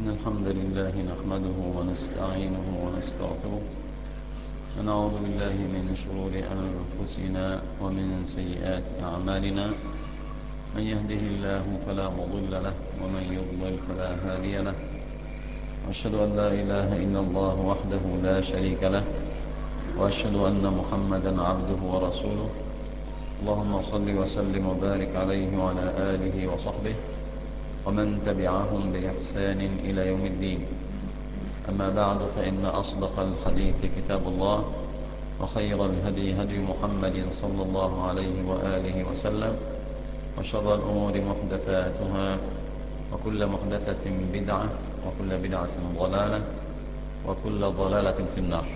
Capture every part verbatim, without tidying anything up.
إن الحمد لله نحمده ونستعينه ونستغفره ونعوذ بالله من شرور أنفسنا ومن سيئات أعمالنا. من يهده الله فلا مضل له ومن يضلل فلا هادي له، وأشهد أن لا إله إلا الله وحده لا شريك له، وأشهد أن محمدا عبده ورسوله. اللهم صل وسلم وبارك عليه وعلى آله وصحبه ومن تبعهم بإحسان إلى يوم الدين. أما بعد، فإن أصدق الحديث كتاب الله، وخير الهدي هدي محمد صلى الله عليه وآله وسلم، وشر الأمور محدثاتها، وكل محدثة بدعة، وكل بدعة ضلالة، وكل ضلالة في النار.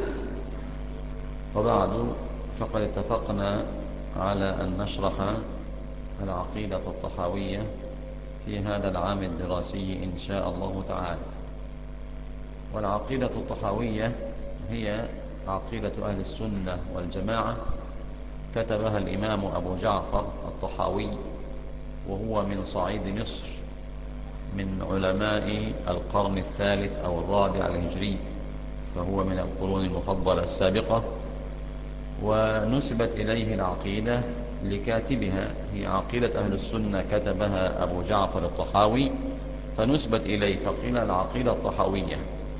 وبعد، فقد اتفقنا على أن نشرح العقيدة الطحاوية في هذا العام الدراسي إن شاء الله تعالى. والعقيدة الطحاوية هي عقيدة أهل السنة والجماعة، كتبها الإمام أبو جعفر الطحاوي، وهو من صعيد مصر، من علماء القرن الثالث أو الرابع الهجري، فهو من القرون المفضلة السابقة. ونسبت إليه العقيدة لكاتبها، هي عقيدة أهل السنة كتبها أبو جعفر الطحاوي، فنسبت إليه فقيل العقيدة الطحاوية.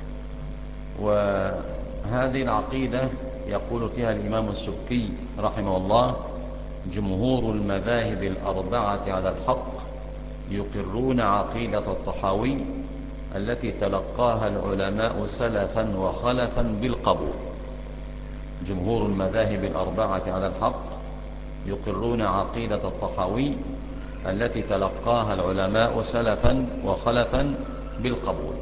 وهذه العقيدة يقول فيها الإمام السبكي رحمه الله: جمهور المذاهب الأربعة على الحق يقرون عقيدة الطحاوي التي تلقاها العلماء سلفا وخلفا بالقبول. جمهور المذاهب الأربعة على الحق يقرون عقيدة الطحاوي التي تلقاها العلماء سلفا وخلفا بالقبول.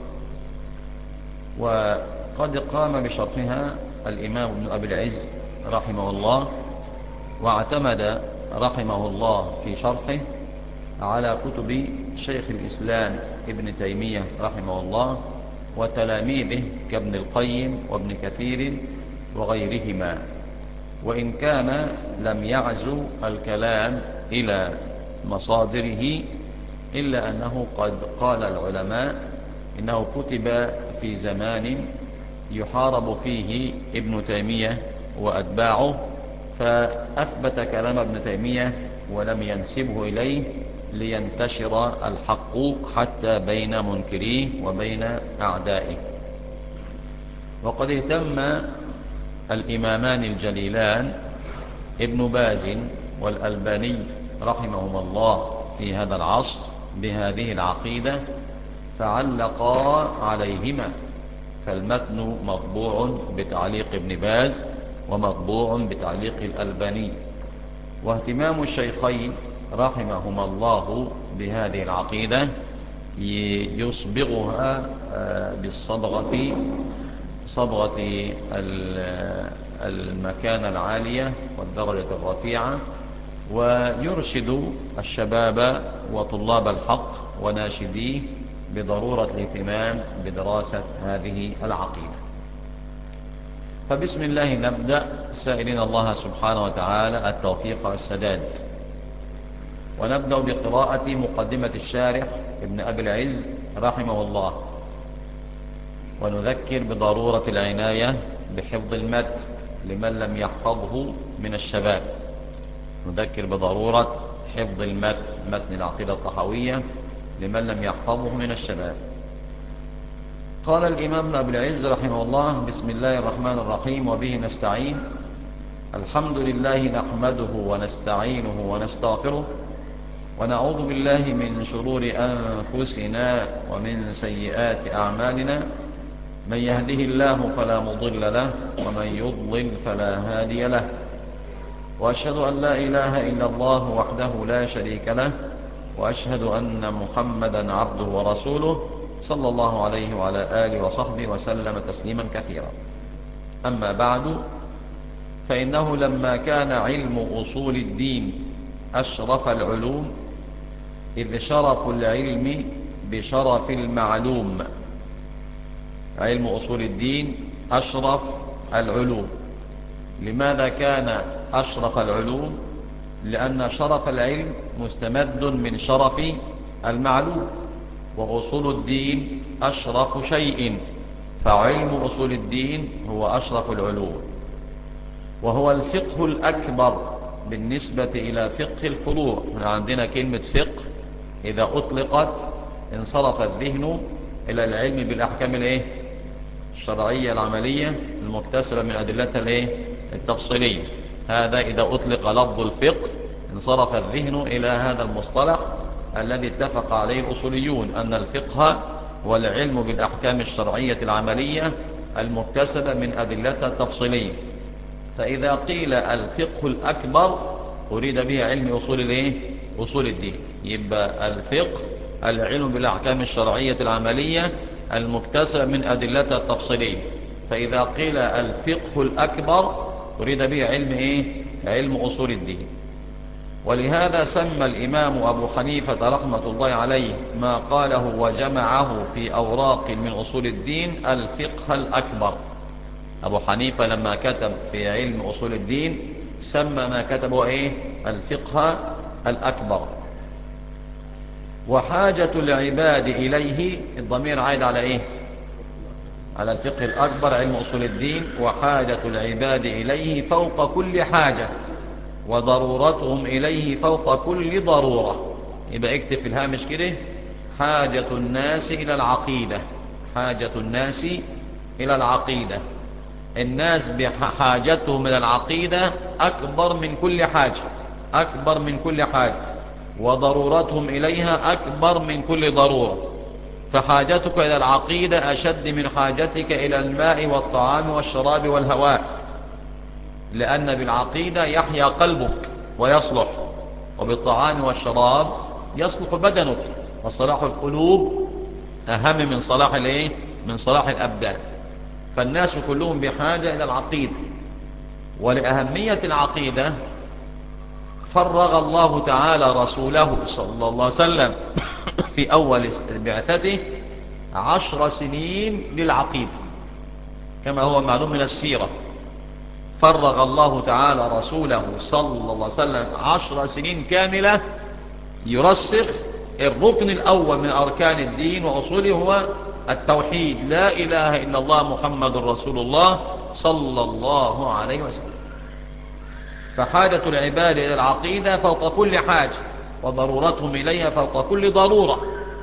وقد قام بشرحها الإمام ابن أبي العز رحمه الله، واعتمد رحمه الله في شرحه على كتب شيخ الإسلام ابن تيمية رحمه الله وتلاميذه كابن القيم وابن كثير وغيرهما، وإن كان لم يعزو الكلام إلى مصادره، إلا أنه قد قال العلماء إنه كتب في زمان يحارب فيه ابن تيمية وأتباعه، فأثبت كلام ابن تيمية ولم ينسبه إليه لينتشر الحق حتى بين منكريه وبين أعدائه. وقد اهتم الإمامان الجليلان ابن باز والألباني رحمهما الله في هذا العصر بهذه العقيدة، فعلقا عليهما، فالمتن مطبوع بتعليق ابن باز ومطبوع بتعليق الألباني. واهتمام الشيخين رحمهما الله بهذه العقيدة يصبغها بالصبغة، صبغة المكانة العالية والدرجة الرفيعة، ويرشد الشباب وطلاب الحق وناشديه بضرورة الاهتمام بدراسة هذه العقيدة. فبسم الله نبدأ، سائلين الله سبحانه وتعالى التوفيق والسداد. ونبدأ بقراءة مقدمة الشارح ابن أبي العز رحمه الله، ونذكر بضرورة العناية بحفظ المتن لمن لم يحفظه من الشباب. نذكر بضرورة حفظ المتن، متن العقيدة الطحاوية، لمن لم يحفظه من الشباب. قال الإمام ابن أبي العز رحمه الله: بسم الله الرحمن الرحيم، وبه نستعين. الحمد لله نحمده ونستعينه ونستغفره، ونعوذ بالله من شرور أنفسنا ومن سيئات أعمالنا. من يهده الله فلا مضل له، ومن يضلل فلا هادي له. وأشهد أن لا إله إلا الله وحده لا شريك له، وأشهد أن محمدا عبده ورسوله صلى الله عليه وعلى آله وصحبه وسلم تسليما كثيرا. أما بعد، فإنه لما كان علم أصول الدين أشرف العلوم، إذ شرف العلم بشرف المعلوم. علم أصول الدين أشرف العلوم. لماذا كان أشرف العلوم؟ لأن شرف العلم مستمد من شرف المعلوم. وأصول الدين أشرف شيء، فعلم أصول الدين هو أشرف العلوم، وهو الفقه الأكبر بالنسبة إلى فقه الفروع. عندنا كلمة فقه إذا أطلقت انصرف الذهن إلى العلم بالأحكام الإيه؟ الشرعية العملية المكتسبة من أدلتها الإيه؟ التفصيلية. هذا إذا أطلق لفظ الفقه انصرف الذهن إلى هذا المصطلح الذي اتفق عليه الأصوليون، أن الفقه هو العلم بالأحكام الشرعية العملية المكتسبة من أدلتها التفصيلية. فإذا قيل الفقه الأكبر أريد به علم أصول الإيه؟ أصول الدين. يبقى الفقه العلم بالأحكام الشرعية العملية المكتسبة من أدلتها التفصيلية. فإذا قيل الفقه الأكبر أريد به علم إيه؟ علم أصول الدين. ولهذا سمى الإمام أبو حنيفة رحمة الله عليه ما قاله وجمعه في أوراق من أصول الدين الفقه الأكبر. أبو حنيفة لما كتب في علم أصول الدين سمى ما كتبه إيه؟ الفقه الأكبر. وحاجة العباد إليه، الضمير عايد على إيه؟ على الفقه الأكبر علم أصول الدين. وحاجة العباد إليه فوق كل حاجة، وضرورتهم إليه فوق كل ضرورة. يبقى اكتب في الهامش كده: حاجة الناس إلى العقيدة. حاجة الناس إلى العقيدة، الناس بحاجتهم إلى العقيدة أكبر من كل حاجة، أكبر من كل حاجة، وضرورتهم إليها أكبر من كل ضرورة. فحاجتك إلى العقيدة أشد من حاجتك إلى الماء والطعام والشراب والهواء، لأن بالعقيدة يحيا قلبك ويصلح، وبالطعام والشراب يصلح بدنك. وصلاح القلوب أهم من صلاح الإيه؟ من صلاح الأبدان. فالناس كلهم بحاجة إلى العقيدة. ولأهمية العقيدة فرغ الله تعالى رسوله صلى الله عليه وسلم في أول بعثته عشر سنين للعقيدة، كما هو معلوم من السيرة. فرغ الله تعالى رسوله صلى الله عليه وسلم عشر سنين كاملة يرسخ الركن الأول من أركان الدين وأصوله، هو التوحيد، لا إله إلا الله محمد رسول الله صلى الله عليه وسلم. فحاجة العباد إلى العقيدة فوق كل حاجة، وضرورتهم إليها فوق كل ضرورة.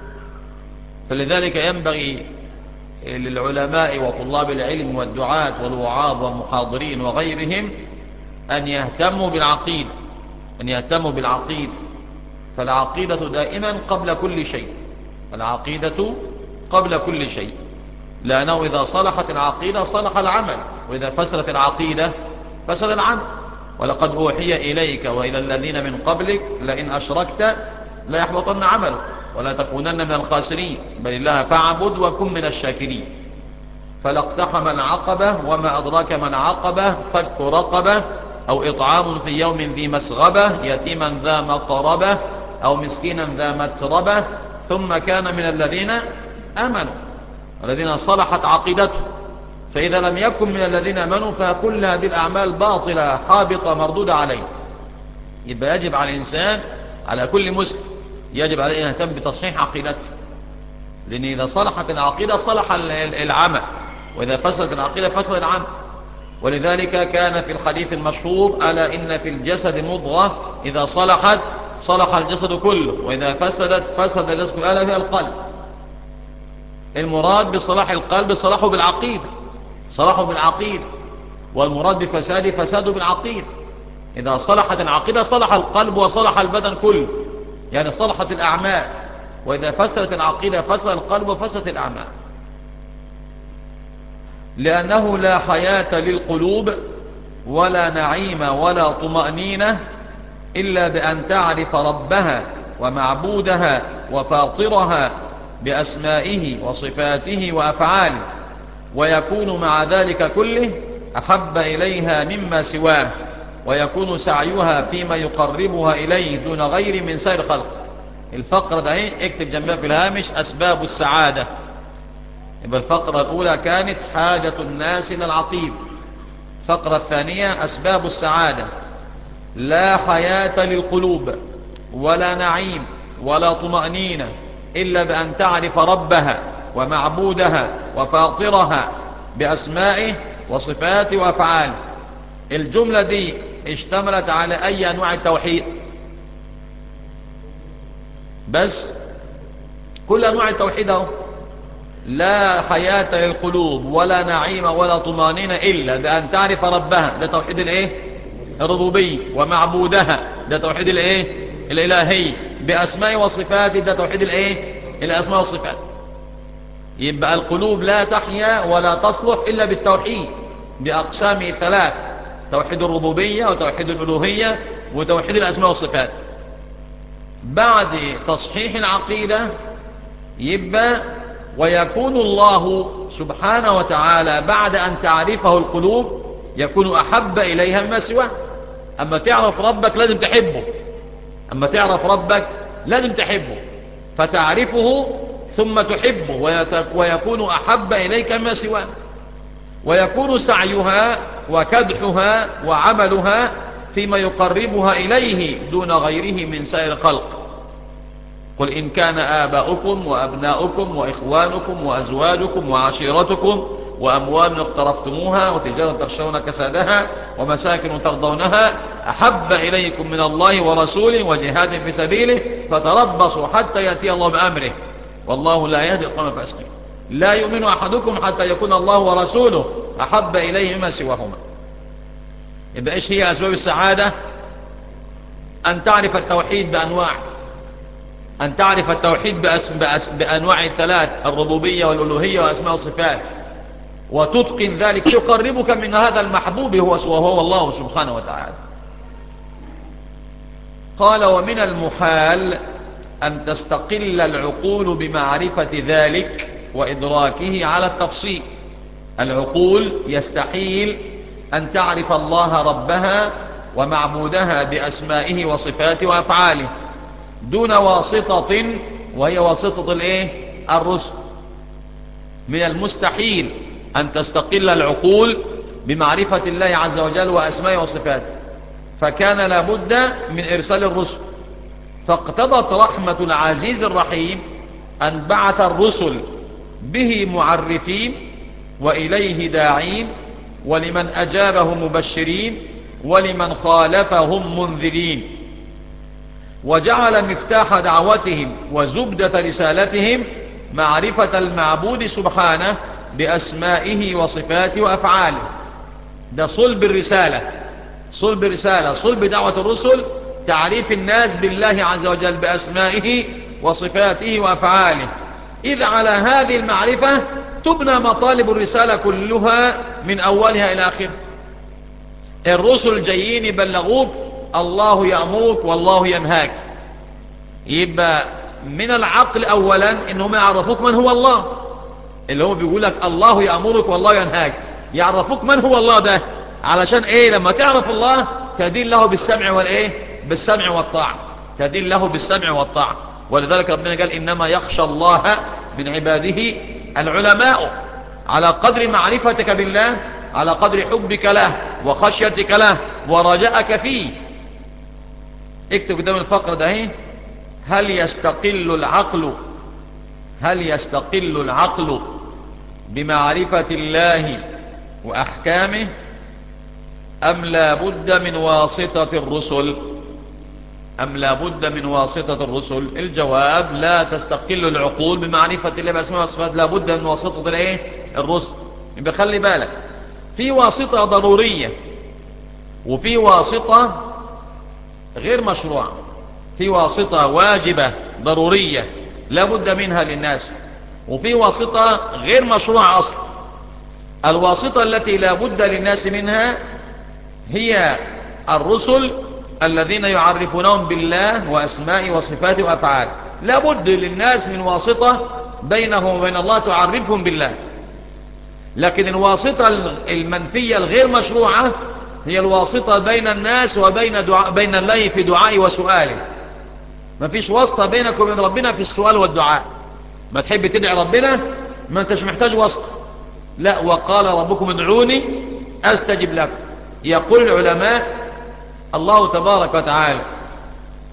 فلذلك ينبغي للعلماء وطلاب العلم والدعاة والوعاظ والمحاضرين وغيرهم أن يهتموا بالعقيدة، أن يهتموا بالعقيدة. فالعقيدة دائما قبل كل شيء، العقيدة قبل كل شيء، لأنه إذا صلحت العقيدة صلح العمل، وإذا فسدت العقيدة فسد العمل. ولقد أوحي إليك وإلى الذين من قبلك لئن أشركت لا يحبطن عملك ولا تكونن من الخاسرين، بل الله فاعبد وكن من الشاكرين. فلاقتحم العقبة، وما أدراك ما العقبة، فك رقبة أو إطعام في يوم ذي مسغبة، يتيما ذا مقربة أو مسكينا ذا متربة، ثم كان من الذين آمنوا، الذين صلحت عقيدته. فإذا لم يكن من الذين آمنوا فكل هذه الأعمال باطلة حابطة مردودة عليه. يبقى يجب على الإنسان، على كل مسلم، يجب عليه أن يهتم بتصحيح عقيدته، لأن إذا صلحت العقيدة صلح العمل، وإذا فسدت العقيدة فسد العمل. ولذلك كان في الحديث المشهور: ألا إن في الجسد مضغة إذا صلحت صلح الجسد كله، وإذا فسدت فسد الجسد كله، ألا فيها القلب. المراد بصلاح القلب صلاحه بالعقيدة، صلاحه بالعقيدة، والمراد بفساد فساده بالعقيدة. إذا صلحت العقيدة صلح القلب وصلح البدن كله، يعني صلحت الأعمال. وإذا فسدت العقيدة فسد القلب وفسدت الأعمال. لأنه لا حياة للقلوب ولا نعيم ولا طمأنينة إلا بأن تعرف ربها ومعبودها وفاطرها بأسمائه وصفاته وأفعاله، ويكون مع ذلك كله أحب إليها مما سواه، ويكون سعيها فيما يقربها إليه دون غير من سائر خلق. الفقرة ده ايه؟ اكتب جنبها في الهامش: أسباب السعادة. يبقى الفقرة الأولى كانت حاجة الناس إلى العقيدة. الفقرة الثانية أسباب السعادة: لا حياة للقلوب ولا نعيم ولا طمأنينة إلا بأن تعرف ربها ومعبودها وفاطرها بأسمائه وصفاته وأفعاله. الجملة دي اشتملت على أي أنواع التوحيد؟ بس كل أنواع التوحيد اهو. لا حياة للقلوب ولا نعيم ولا طمانينة إلا بأن تعرف ربها، ده توحيد الايه؟ الربوبية. ومعبودها، ده توحيد الايه؟ الإلهي. بأسماء وصفات، ده توحيد الايه؟ الأسماء والصفات. يبقى القلوب لا تحيا ولا تصلح إلا بالتوحيد بأقسامه ثلاث: توحيد الربوبية وتوحيد الألوهية وتوحيد الأسماء والصفات. بعد تصحيح العقيدة يبقى ويكون الله سبحانه وتعالى بعد أن تعرفه القلوب يكون أحب إليها مما سواه. أما تعرف ربك لازم تحبه، أما تعرف ربك لازم تحبه، فتعرفه ثم تحبه ويكون أحب إليك مما سواه. ويكون سعيها وكدحها وعملها فيما يقربها إليه دون غيره من سائر الخلق. قل إن كان آباؤكم وأبناؤكم وإخوانكم وأزواجكم وعشيرتكم وأموال اقترفتموها وتجارة تخشون كسادها ومساكن ترضونها أحب إليكم من الله ورسوله وجهاد في سبيله فتربصوا حتى يأتي الله بأمره والله لا يهدي القوم الفاسقين. لا يؤمن أحدكم حتى يكون الله ورسوله أحب إليه مما سواهما. يبقى إيش هي أسباب السعادة؟ أن تعرف التوحيد بأنواع، أن تعرف التوحيد بأس... بأس... بأنواع ثلاث: الربوبية والألوهية وأسماء الصفات، وتتقن ذلك يقربك من هذا المحبوب هو وهو الله سبحانه وتعالى. قال: ومن المحال أن تستقل العقول بمعرفة ذلك وإدراكه على التفصيل. العقول يستحيل أن تعرف الله ربها ومعبودها بأسمائه وصفاته وأفعاله دون واسطة، وهي واسطة الايه؟ الرسل. من المستحيل أن تستقل العقول بمعرفة الله عز وجل وأسمائه وصفاته، فكان لابد من إرسال الرسل. فاقتضت رحمة العزيز الرحيم أن بعث الرسل به معرفين وإليه داعين، ولمن أجابه مبشرين، ولمن خالفهم منذرين. وجعل مفتاح دعوتهم وزبدة رسالتهم معرفة المعبود سبحانه بأسمائه وصفاته وأفعاله. ده صلب الرسالة، صلب الرسالة، صلب دعوة الرسل، تعريف الناس بالله عز وجل بأسمائه وصفاته وأفعاله. إذ على هذه المعرفة تبنى مطالب الرسالة كلها من أولها إلى آخر. الرسل جايين يبلغوك الله يأمرك والله ينهاك. يبقى من العقل أولا إنهم يعرفوك من هو الله، اللي هو بيقول لك الله يأمرك والله ينهاك، يعرفوك من هو الله ده علشان إيه؟ لما تعرف الله تدين له بالسمع والإيه؟ بالسمع والطاعة، تدين له بالسمع والطاعة. ولذلك ربنا قال: إنما يخشى الله من عباده العلماء. على قدر معرفتك بالله، على قدر حبك له وخشيتك له ورجاءك فيه. اكتب قدام الفقرة ده اهي: هل يستقل العقل هل يستقل العقل بمعرفة الله وأحكامه أم لا بد من واسطة الرسل؟ أم لا بد من واسطة الرسل؟ الجواب: لا تستقل العقول بمعرفة الله بأسماء وصفات، لا بد من واسطة الايه؟ الرسل. يبقى خلي بالك، في واسطة ضرورية وفي واسطة غير مشروعة. في واسطة واجبة ضرورية لا بد منها للناس، وفي واسطة غير مشروعة أصلا. الواسطة التي لا بد للناس منها هي الرسل الذين يعرفونهم بالله وأسماء وصفاته وأفعاله. لا بد للناس من واسطة بينهم وبين الله تعرفهم بالله. لكن الواسطة المنفية الغير مشروعة هي الواسطة بين الناس وبين دعاء بين الله في دعائه وسؤاله. ما فيش واسطة بينك وبين ربنا في السؤال والدعاء. ما تحب تدعي ربنا ما انتش محتاج واسطة، لا. وقال ربكم ادعوني أستجب لكم. يقول العلماء: الله تبارك وتعالى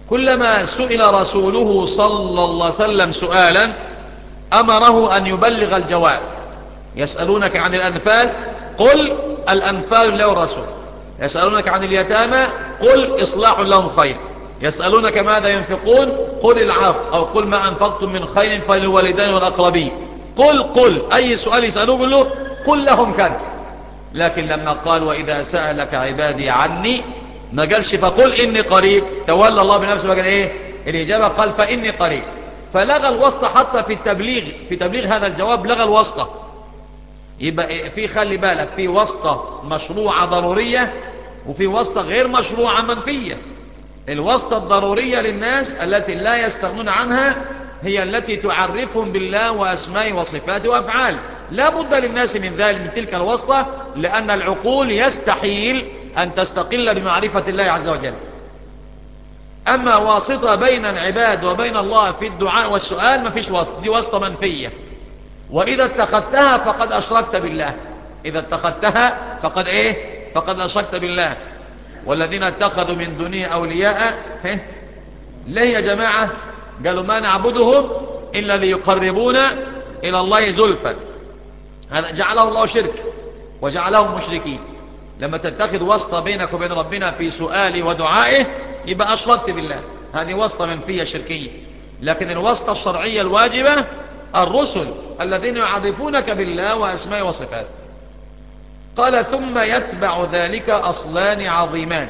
كلما سئل رسوله صلى الله عليه وسلم سؤالا أمره أن يبلغ الجواب. يسألونك عن الأنفال قل الأنفال لله والرسول. يسألونك عن اليتامى قل إصلاح لهم خير. يسألونك ماذا ينفقون قل العفو، أو قل ما أنفقتم من خير فللوالدين والأقربين. قل قل أي سؤال يسألوه قل له قل لهم كذا. لكن لما قال وإذا سألك عبادي عني ما قالش فقل إني قريب، تولى الله بنفسه وقال إيه الإجابة، قال فإني قريب. فلغى الواسطة حتى في التبليغ، في تبليغ هذا الجواب لغى الواسطة. يبقى في خلي بالك في واسطة مشروعة ضرورية وفي واسطة غير مشروعة منفية. الواسطة الضرورية للناس التي لا يستغنون عنها هي التي تعرفهم بالله وأسمائه وصفاته وأفعاله. لا بد للناس من ذلك، من تلك الواسطة، لأن العقول يستحيل أن تستقل بمعرفة الله عز وجل. أما واسطة بين العباد وبين الله في الدعاء والسؤال ما فيش واسطة، دي واسطة منفية. وإذا اتخذتها فقد أشركت بالله. إذا اتخذتها فقد إيه فقد أشركت بالله. والذين اتخذوا من دونه أولياء ليه يا جماعة؟ قالوا ما نعبدهم إلا ليقربونا إلى الله زلفى. هذا جعله الله شرك وجعلهم مشركين. لما تتخذ واسطة بينك وبين ربنا في سؤاله ودعائه يبقى أشركت بالله، هذه واسطة منفية شركية. لكن الواسطة الشرعية الواجبة الرسل الذين يعرفونك بالله وأسمائه وصفاته. قال ثم يتبع ذلك أصلان عظيمان،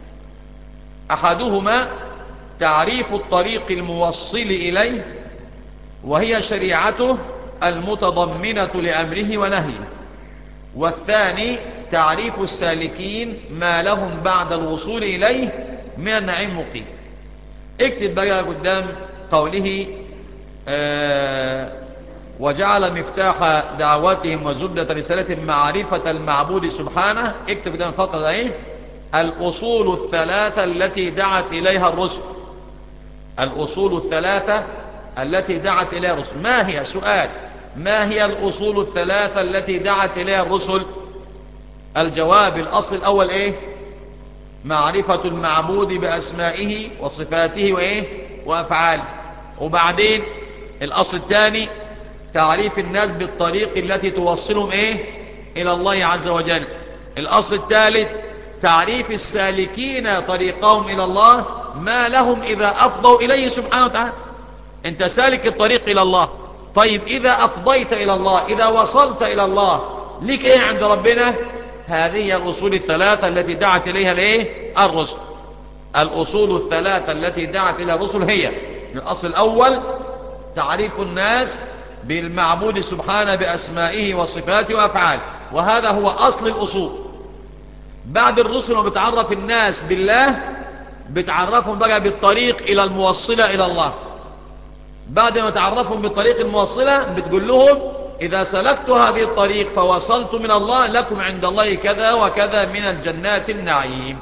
أحدهما تعريف الطريق الموصل إليه وهي شريعته المتضمنة لأمره ونهيه، والثاني تعريف السالكين ما لهم بعد الوصول إليه من النعيم المقيم. اكتب بقى قدام قوله آه وجعل مفتاح دعواتهم وزبدة رسالتهم معرفة المعبود سبحانه. اكتب قدام الفقرة ايه الأصول الثلاثة التي دعت إليها الرسل. الأصول الثلاثة التي دعت إليها الرسل ما هي؟ سؤال ما هي الأصول الثلاثة التي دعت إليها الرسل؟ الجواب الأصل الأول ايه معرفة المعبود بأسمائه وصفاته وإيه وأفعاله. وبعدين الأصل الثاني تعريف الناس بالطريق التي توصلهم إيه إلى الله عز وجل. الأصل الثالث تعريف السالكين طريقهم إلى الله ما لهم إذا أفضوا إليه سبحانه وتعالى. أنت سالك الطريق إلى الله، طيب إذا أفضيت إلى الله، إذا وصلت إلى الله لك إيه عند ربنا؟ هذه الأصول الثلاثة التي دعت إليها الإيه الرسل. الأصول الثلاثة التي دعت إلى الرسل هي الأصل الأول تعريف الناس بالمعبود سبحانه بأسمائه وصفاته وأفعاله، وهذا هو أصل الأصول. بعد الرسل وبتعرف الناس بالله بتعرفهم بقى بالطريق إلى الموصلة إلى الله. بعد ما تعرفهم بالطريق الموصلة بتقول لهم إذا سلكت هذه الطريق فوصلت من الله لكم عند الله كذا وكذا من الجنات النعيم.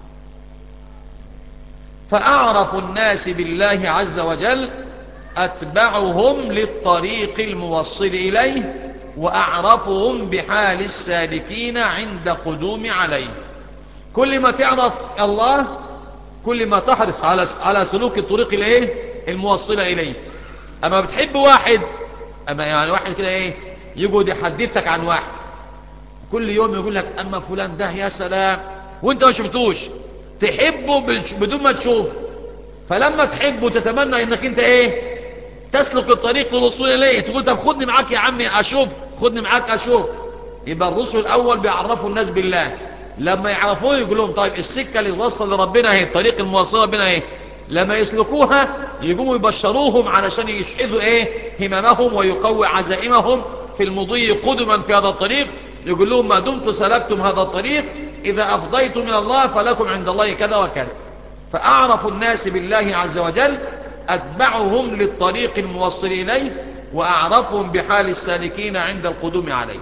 فأعرف الناس بالله عز وجل أتبعهم للطريق الموصل إليه وأعرفهم بحال السالكين عند قدوم عليه. كل ما تعرف الله كل ما تحرص على على سلوك الطريق الايه الموصلة إليه. أما بتحب واحد، أما يعني واحد كده إيه يقعد يحدثك عن واحد كل يوم يقول لك أما فلان ده يا سلام وانت ما شفتوش، تحبه بدون ما تشوف. فلما تحبه تتمنى انك انت ايه تسلك الطريق للوصول اليه، تقول طب خدني معاك يا عمي اشوف، خدني معاك اشوف. يبقى الرسل الاول بيعرفوا الناس بالله، لما يعرفوه يقول لهم طيب السكة اللي توصل لربنا اهي، الطريق الموصل لربنا اهي. لما يسلكوها يقوموا يبشروهم علشان يشحذوا ايه هممهم ويقوي عزائمهم في المضي قدما في هذا الطريق. يقول لهم ما دمت سلكتم هذا الطريق إذا أفضيتم من الله فلكم عند الله كذا وكذا. فأعرف الناس بالله عز وجل أتبعهم للطريق الموصل إليه وأعرفهم بحال السالكين عند القدوم عليه.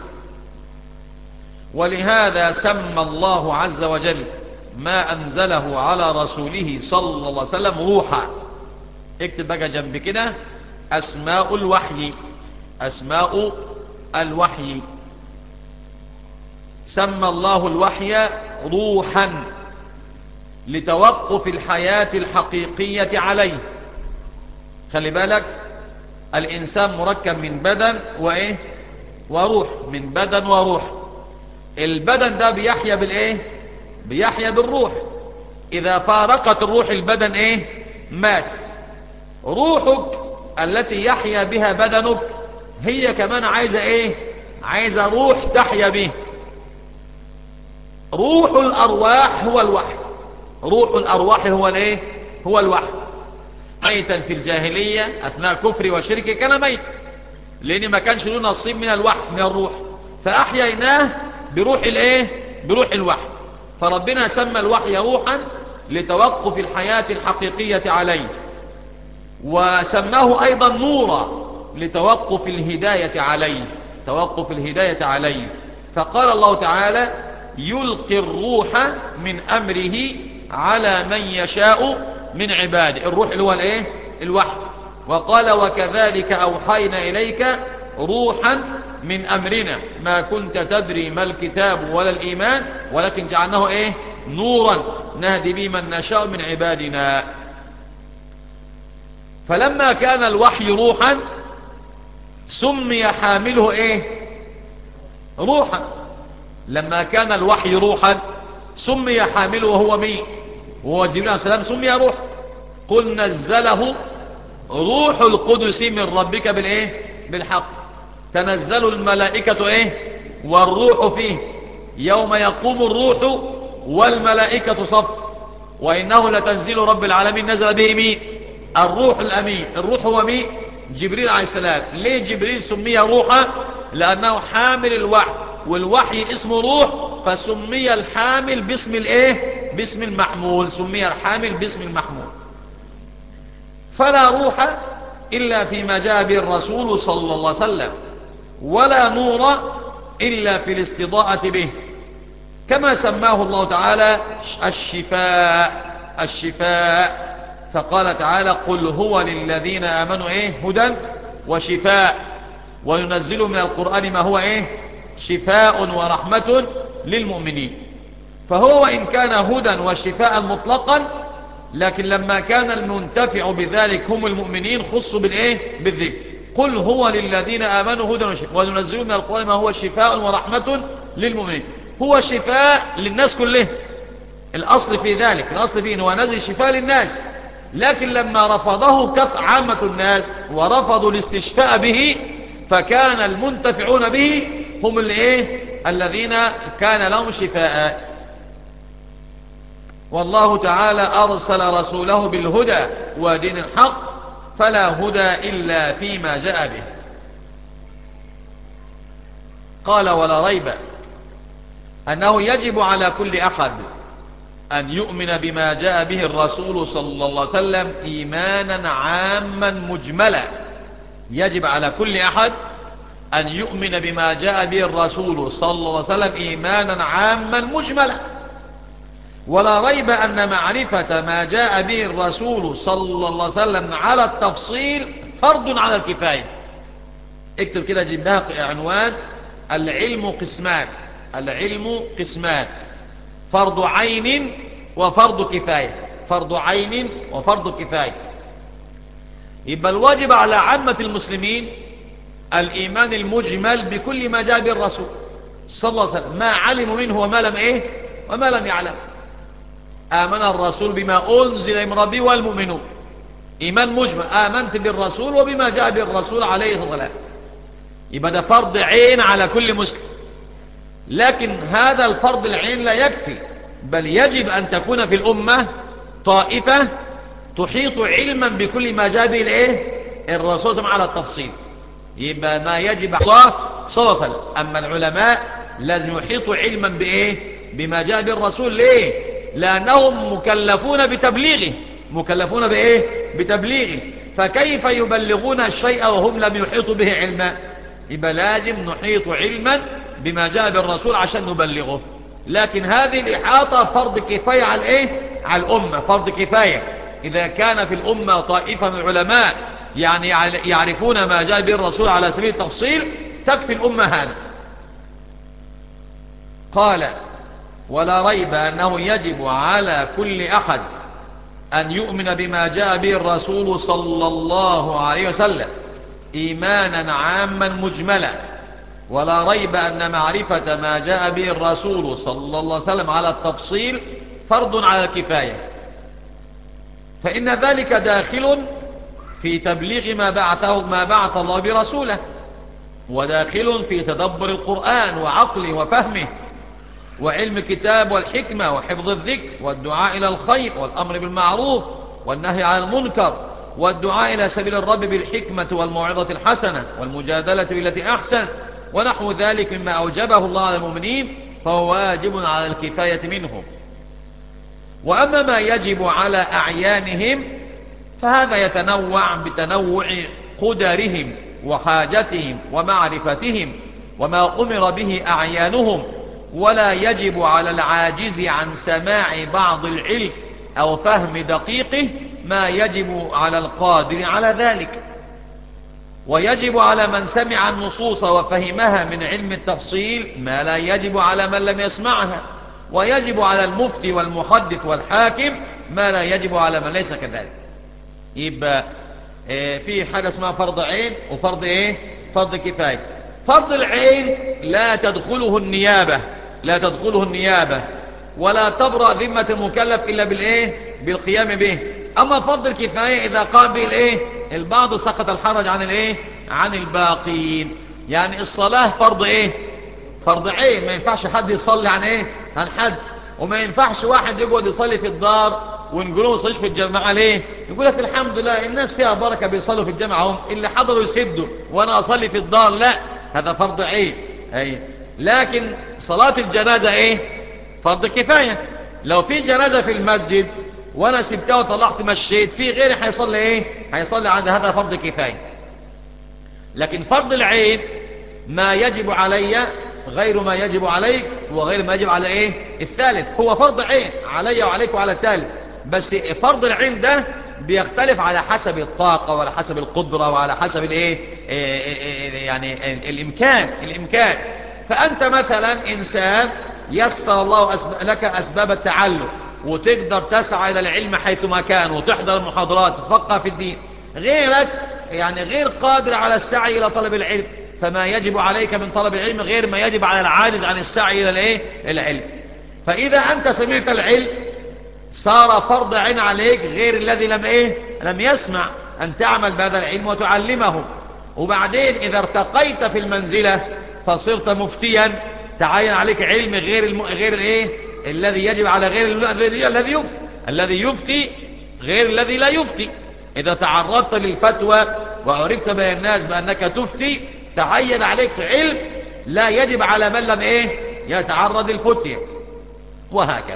ولهذا سمى الله عز وجل ما أنزله على رسوله صلى الله عليه وسلم روحا. اكتب بقى جنب كده أسماء الوحي. أسماء الوحي سمى الله الوحي روحا. لتوقف الحياة الحقيقية عليه. خلي بالك، الإنسان مركب من بدن وإيه وروح، من بدن وروح. البدن ده بيحيا بالإيه بيحيا بالروح. إذا فارقت الروح البدن إيه مات. روحك التي يحيا بها بدنك هي كمان عايزة إيه عايزة روح تحيا به. روح الأرواح هو الوحي. روح الأرواح هو الإيه هو الوحي. ميتا في الجاهلية أثناء كفر وشرك كان ميت، لأن ما كانش له نصيب من الوحي من الروح، فأحييناه بروح الإيه بروح الوحي. فربنا سمى الوحي روحا لتوقف الحياة الحقيقية عليه، وسماه أيضا نورا لتوقف الهداية عليه توقف الهداية عليه. فقال الله تعالى: يلقي الروح من أمره على من يشاء من عباده. الروح اللي هو الايه الوحي. وقال: وكذلك أوحينا إليك روحا من أمرنا ما كنت تدري ما الكتاب ولا الإيمان ولكن جعلناه ايه نورا نهدي به من نشاء من عبادنا. فلما كان الوحي روحا سمي حامله ايه روحا. لما كان الوحي روحا سمي حامله وهو مين وهو جبريل عليه السلام سمي روح. قل نزله روح القدس من ربك بالايه بالحق تنزل الملائكة ايه والروح فيه يوم يقوم الروح والملائكة صف وإنه لتنزيل رب العالمين نزل به مين الروح الأمين. الروح هو مين جبريل عليه السلام. ليه جبريل سمي روحا؟ لأنه حامل الوحي، والوحي اسمه روح، فسمي الحامل باسم الايه باسم المحمول. سمي الحامل باسم المحمول. فلا روح إلا فيما جاء به الرسول صلى الله عليه وسلم، ولا نور إلا في الاستضاءة به، كما سماه الله تعالى الشفاء الشفاء فقال تعالى: قل هو للذين آمنوا ايه هدى وشفاء وينزل من القرآن ما هو ايه شفاء ورحمة للمؤمنين. فهو إن كان هدى وشفاء مطلقا، لكن لما كان المنتفع بذلك هم المؤمنين خصوا بالايه بالذكر. قل هو للذين آمنوا هدى وشفاء وننزل من القرآن ما هو شفاء ورحمة للمؤمنين. هو شفاء للناس كله. الأصل في ذلك الأصل فيه أنه نزل شفاء للناس، لكن لما رفضه كف عامة الناس ورفضوا الاستشفاء به، فكان المنتفعون به هم اللي ايه الذين كان لهم شفاء. والله تعالى أرسل رسوله بالهدى ودين الحق، فلا هدى إلا فيما جاء به. قال: ولا ريب أنه يجب على كل أحد أن يؤمن بما جاء به الرسول صلى الله عليه وسلم إيمانا عاما مجملا. يجب على كل أحد أن يؤمن بما جاء به الرسول صلى الله عليه وسلم إيمانا عاما مجملا. ولا ريب أن معرفة ما جاء به الرسول صلى الله عليه وسلم على التفصيل فرض على الكفاية. اكتب كده جنبها عنوان: العلم قسمان. العلم قسمان: فرض عين وفرض كفاية. فرض عين وفرض كفاية. يبقى الواجب على عامة المسلمين الإيمان المجمل بكل ما جاء به الرسول صلى الله عليه وسلم، ما علموا منه وما لم إيه وما لم يعلم. آمن الرسول بما أنزل من ربه والمؤمنون. إيمان مجمل: آمنت بالرسول وبما جاء به الرسول عليه الصلاة والسلام. يبقى ده فرض عين على كل مسلم. لكن هذا الفرض العين لا يكفي، بل يجب أن تكون في الأمة طائفة تحيط علما بكل ما جاء به الإيه الرسول صلى الله عليه وسلم على التفصيل. يبقى ما يجب على الله صلى الله عليه وسلم. أما العلماء لازم يحيطوا علما بإيه بما جاء به الرسول. ليه؟ لأنهم مكلفون بتبليغه. مكلفون بإيه بتبليغه. فكيف يبلغون الشيء وهم لم يحيطوا به علما؟ يبقى لازم نحيط علما بما جاء بالرسول عشان نبلغه. لكن هذه الإحاطة فرض كفاية على الإيه على الأمة. فرض كفاية إذا كان في الأمة طائفة من العلماء يعني يعرفون ما جاء به الرسول على سبيل التفصيل، تكفي الأمة هذا. قال: ولا ريب أنه يجب على كل أحد أن يؤمن بما جاء به الرسول صلى الله عليه وسلم إيمانا عاما مجملا، ولا ريب أن معرفة ما جاء به الرسول صلى الله عليه وسلم على التفصيل فرض على الكفاية، فإن ذلك داخل في تبليغ ما بعثه ما بعث الله برسوله، وداخل في تدبر القرآن وعقله وفهمه وعلم الكتاب والحكمة وحفظ الذكر والدعاء إلى الخير والأمر بالمعروف والنهي عن المنكر والدعاء إلى سبيل الرب بالحكمة والموعظة الحسنة والمجادلة بالتي أحسن ونحو ذلك مما أوجبه الله على المؤمنين، فهو واجب على الكفاية منهم. وأما ما يجب على أعيانهم فهذا يتنوع بتنوع قدرهم وحاجتهم ومعرفتهم وما أمر به أعيانهم، ولا يجب على العاجز عن سماع بعض العلم أو فهم دقيقه ما يجب على القادر على ذلك، ويجب على من سمع النصوص وفهمها من علم التفصيل ما لا يجب على من لم يسمعها، ويجب على المفتي والمحدث والحاكم ما لا يجب على من ليس كذلك. يبقى اه في حاجة اسمها فرض عين وفرض ايه؟ فرض كفاية. فرض العين لا تدخله النيابة لا تدخله النيابة ولا تبرأ ذمة المكلف إلا بالإيه؟ بالقيام به. أما فرض الكفاية إذا قام به الإيه؟ البعض سقط الحرج عن الإيه؟ عن الباقين. يعني الصلاة فرض إيه؟ فرض عين، ما ينفعش حد يصلي عن إيه؟ عن حد، وما ينفعش واحد يقعد يصلي في الدار ونقول له ما يصليش في الجامعة ليه؟ يقول لك الحمد لله الناس فيها بركة بيصلوا في الجامعة هم اللي حضروا يسدوا وأنا أصلي في الدار. لا، هذا فرض عين. أي لكن صلاة الجنازة ايه؟ فرض كفاية. لو في جنازة في المسجد وانا سبتها وطلعت مشيت في غيري هيصلي ايه؟ هيصلي عند هذا فرض كفاية. لكن فرض العين ما يجب علي غير ما يجب عليك وغير ما يجب على ايه؟ الثالث. هو فرض عين علي وعليك وعلى الثالث، بس فرض العين ده بيختلف على حسب الطاقة وعلى حسب القدرة وعلى حسب الايه؟ يعني الامكان الامكان فأنت مثلا إنسان يسر الله لك أسباب التعلم وتقدر تسعى إلى العلم حيثما كان وتحضر المحاضرات وتتفقه في الدين، غيرك يعني غير قادر على السعي إلى طلب العلم، فما يجب عليك من طلب العلم غير ما يجب على العاجز عن السعي إلى الإيه؟ العلم. فإذا أنت سمعت العلم صار فرض عين عليك غير الذي لم إيه؟ لم يسمع أن تعمل بهذا العلم وتعلمه. وبعدين إذا ارتقيت في المنزلة فصرت مفتيا تعين عليك علم غير الم... غير الايه الذي يجب على غير الم... الذي يفتي الذي يفتي غير الذي لا يفتي. اذا تعرضت للفتوى وعرفت بين الناس بانك تفتي تعين عليك علم لا يجب على من لم ايه يتعرض للفتية، وهكذا.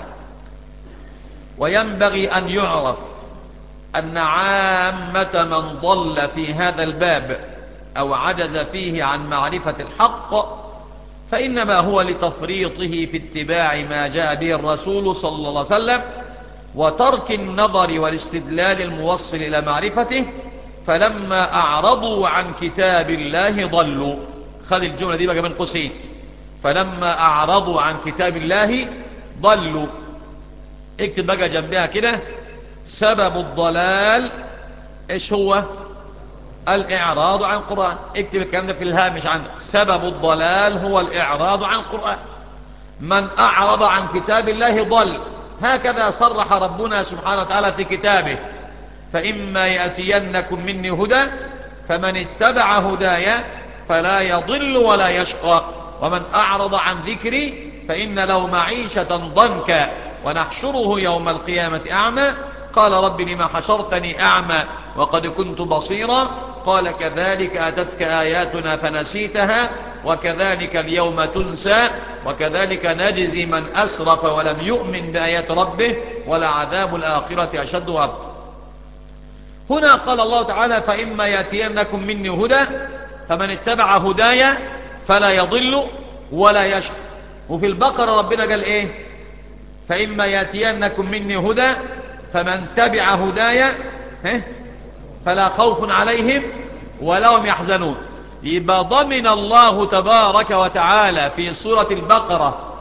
وينبغي ان يعرف ان عامة من ضل في هذا الباب أو عجز فيه عن معرفة الحق فإنما هو لتفريطه في اتباع ما جاء به الرسول صلى الله عليه وسلم وترك النظر والاستدلال الموصل إلى معرفته، فلما أعرضوا عن كتاب الله ضلوا. خذ الجملة دي بقى من قوسين، فلما أعرضوا عن كتاب الله ضلوا. اكتب بقى جنبها كده سبب الضلال ايش هو؟ الإعراض عن القرآن. اكتب الكلام ده في الهامش عندك. سبب الضلال هو الإعراض عن القرآن. من أعرض عن كتاب الله ضل. هكذا صرح ربنا سبحانه وتعالى في كتابه: فإما يأتينكم مني هدى فمن اتبع هداي فلا يضل ولا يشقى ومن أعرض عن ذكري فإن له معيشة ضنكا ونحشره يوم القيامة أعمى قال رب لما حشرتني أعمى وقد كنت بصيرا قال كذلك أتتك آياتنا فنسيتها وكذلك اليوم تنسى وكذلك نجزي من أسرف ولم يؤمن بآيات ربه ولعذاب الآخرة أشد وأبقى. هنا قال الله تعالى: فإما يأتينكم مني هدى فمن اتبع هداي فلا يضل ولا يشقى. وفي البقرة ربنا قال إيه؟ فإما يأتينكم مني هدى فمن تبع هداي فلا خوف عليهم ولا هم يحزنون. يبقى ضمن الله تبارك وتعالى في سورة البقرة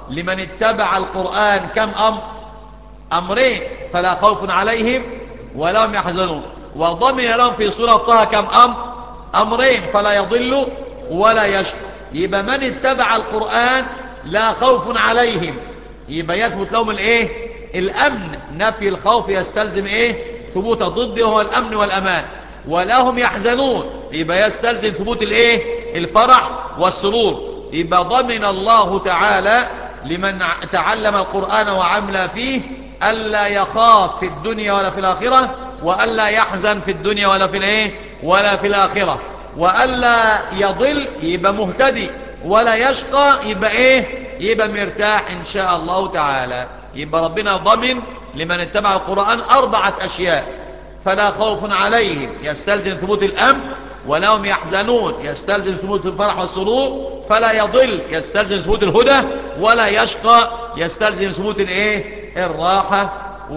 لمن اتبع القرآن كم أمر؟ أمرين، فلا خوف عليهم ولا هم يحزنون. وضمن لهم في سورة طه كم أمر؟ أمرين، فلا يضل ولا يشقى. يبقى من اتبع القرآن لا خوف عليهم، يبقى يثبت لهم الايه؟ الأمن. نفي الخوف يستلزم ايه؟ ثبوت ضده هو الأمن والأمان. ولا هم يحزنون، يبقى يستلزم ثبوت الايه؟ الفرح والسرور. يبقى ضمن الله تعالى لمن تعلم القرآن وعمل فيه ألا يخاف في الدنيا ولا في الآخرة، وألا يحزن في الدنيا ولا في الايه؟ ولا في الآخرة، وألا يضل يبقى مهتدي، ولا يشقى يبقى ايه؟ يبقى مرتاح ان شاء الله تعالى. يبقى ربنا ضمن لمن اتبع القرآن أربعة أشياء: فلا خوف عليهم يستلزم ثبوت الأمن، ولا هم يحزنون يستلزم ثبوت الفرح والسرور، فلا يضل يستلزم ثبوت الهدى، ولا يشقى يستلزم ثبوت الايه؟ الراحة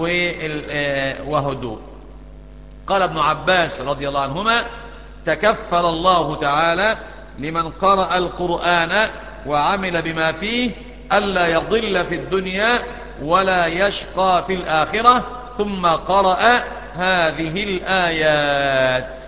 وهدوء. قال ابن عباس رضي الله عنهما: تكفل الله تعالى لمن قرأ القرآن وعمل بما فيه ألا يضل في الدنيا ولا يشقى في الآخرة. ثم قرأ هذه الآيات.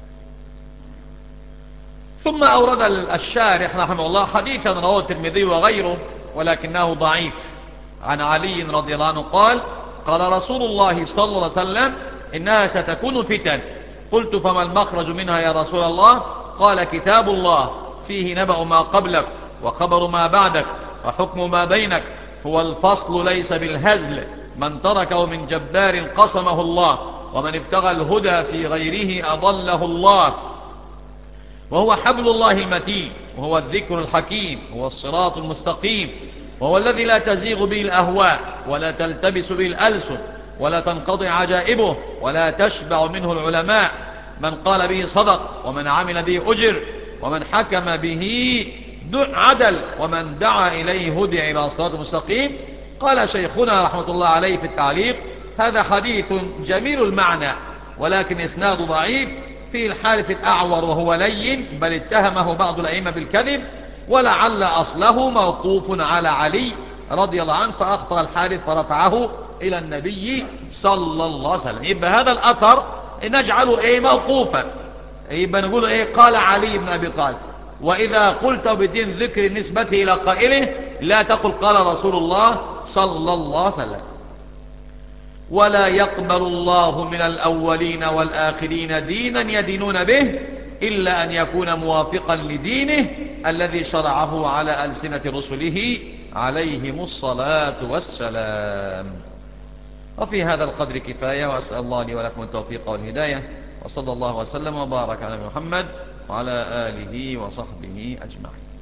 ثم أورد الشارح رحمه الله حديثا رواه الترمذي وغيره ولكنه ضعيف، عن علي رضي الله عنه قال: قال رسول الله صلى الله عليه وسلم: إنها ستكون فتن. قلت: فما المخرج منها يا رسول الله؟ قال: كتاب الله فيه نبأ ما قبلك وخبر ما بعدك وحكم ما بينك، هو الفصل ليس بالهزل، من تركه من جبار قسمه الله، ومن ابتغى الهدى في غيره أضله الله، وهو حبل الله المتين، وهو الذكر الحكيم، هو الصراط المستقيم، وهو الذي لا تزيغ به الأهواء ولا تلتبس به الألسن ولا تنقضي عجائبه ولا تشبع منه العلماء. من قال به صدق، ومن عمل به أجر، ومن حكم به عدل، ومن دعا إليه هدي إلى صراط مستقيم. قال شيخنا رحمة الله عليه في التعليق: هذا حديث جميل المعنى، ولكن إسناد ضعيف، فيه الحارث الأعور وهو لين، بل اتهمه بعض الأئمة بالكذب، ولعل أصله موقوف على علي رضي الله عنه، فأخطأ الحارث فرفعه إلى النبي صلى الله عليه وسلم. يبقى هذا الأثر نجعله إيه؟ موقوفا. يبقى نقول إيه؟ قال علي بن أبي طالب. وإذا قلت بدين ذكر نسبته إلى قائله لا تقل قال رسول الله صلى الله عليه وسلم. ولا يقبل الله من الأولين والآخرين دينا يدينون به إلا أن يكون موافقا لدينه الذي شرعه على ألسنة رسله عليهم الصلاة والسلام. وفي هذا القدر كفاية، وأسأل الله لي ولكم التوفيق والهداية، وصلى الله وسلم وبارك على محمد وعلى آله وصحبه أجمعين.